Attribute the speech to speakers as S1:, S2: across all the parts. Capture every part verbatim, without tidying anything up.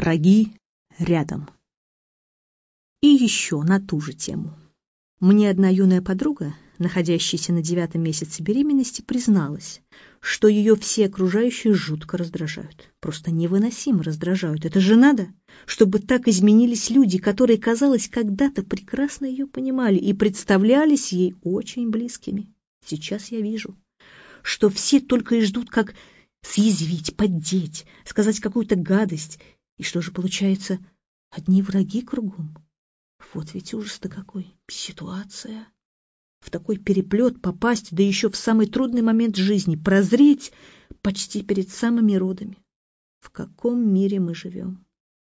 S1: Враги рядом. И еще на ту же тему. Мне одна юная подруга, находящаяся на девятом месяце беременности, призналась, что ее все окружающие жутко раздражают. Просто невыносимо раздражают. Это же надо, чтобы так изменились люди, которые, казалось, когда-то прекрасно ее понимали и представлялись ей очень близкими. Сейчас я вижу, что все только и ждут, как съязвить, поддеть, сказать какую-то гадость. И что же получается? Одни враги кругом. Вот ведь ужас-то какой. Ситуация. В такой переплет попасть, да еще в самый трудный момент жизни, прозреть почти перед самыми родами. В каком мире мы живем?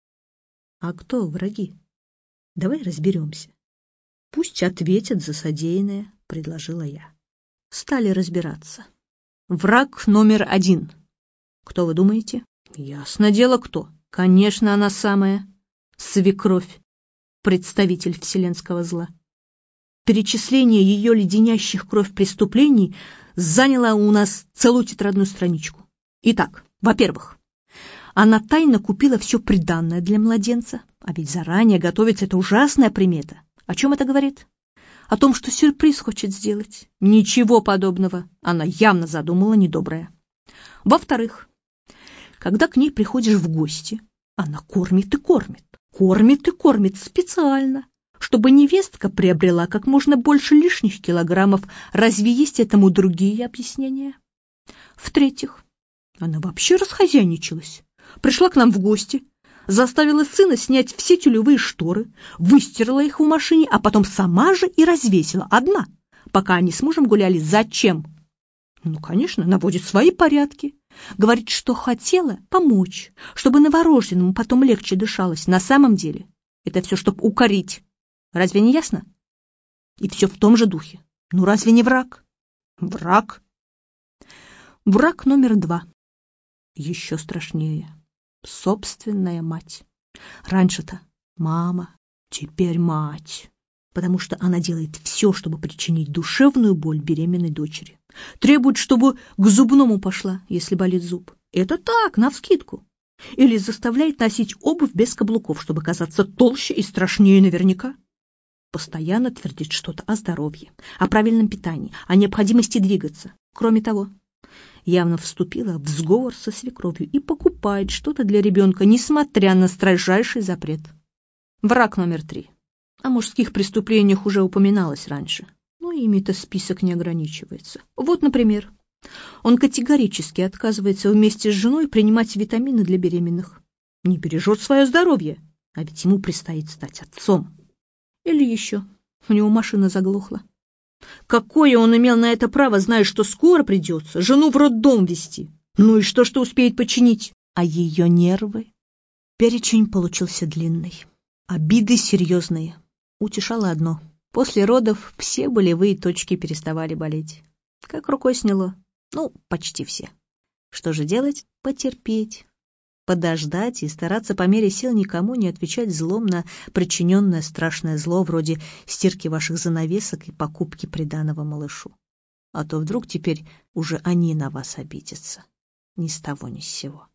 S1: А кто враги? Давай разберемся. Пусть ответят за содеянное, предложила я. Стали разбираться. Враг номер один. Кто вы думаете? Ясно дело, кто. Конечно, она самая. Свекровь. Представитель вселенского зла. Перечисление ее леденящих кровь преступлений заняло у нас целую тетрадную страничку. Итак, во-первых, она тайно купила все приданное для младенца, а ведь заранее готовится это ужасная примета. О чем это говорит? О том, что сюрприз хочет сделать. Ничего подобного. Она явно задумала недоброе. Во-вторых, когда к ней приходишь в гости, она кормит и кормит. Кормит и кормит специально, чтобы невестка приобрела как можно больше лишних килограммов. Разве есть этому другие объяснения? В-третьих, она вообще расхозяйничалась. Пришла к нам в гости, заставила сына снять все тюлевые шторы, выстирала их в машине, а потом сама же и развесила одна, пока они с мужем гуляли. Зачем? Ну, конечно, наводит свои порядки. Говорит, что хотела помочь, чтобы новорожденному потом легче дышалось. На самом деле это все, чтобы укорить. Разве не ясно? И все в том же духе. Ну, разве не враг? Враг. Враг номер два. Еще страшнее. Собственная мать. Раньше-то мама, теперь мать. Потому что она делает все, чтобы причинить душевную боль беременной дочери. Требует, чтобы к зубному пошла, если болит зуб. Это так, навскидку. Или заставляет носить обувь без каблуков, чтобы казаться толще и страшнее наверняка. Постоянно твердит что-то о здоровье, о правильном питании, о необходимости двигаться. Кроме того, явно вступила в сговор со свекровью и покупает что-то для ребенка, несмотря на строжайший запрет. Враг номер три. О мужских преступлениях уже упоминалось раньше. Но ими-то список не ограничивается. Вот, например, он категорически отказывается вместе с женой принимать витамины для беременных. Не бережет свое здоровье, а ведь ему предстоит стать отцом. Или еще, у него машина заглохла. Какое он имел на это право, зная, что скоро придется жену в роддом везти? Ну и что, что успеет починить? А ее нервы? Перечень получился длинный. Обиды серьезные. Утешало одно. После родов все болевые точки переставали болеть. Как рукой сняло. Ну, почти все. Что же делать? Потерпеть. Подождать и стараться по мере сил никому не отвечать злом на причиненное страшное зло, вроде стирки ваших занавесок и покупки приданого малышу. А то вдруг теперь уже они на вас обидятся. Ни с того ни с сего.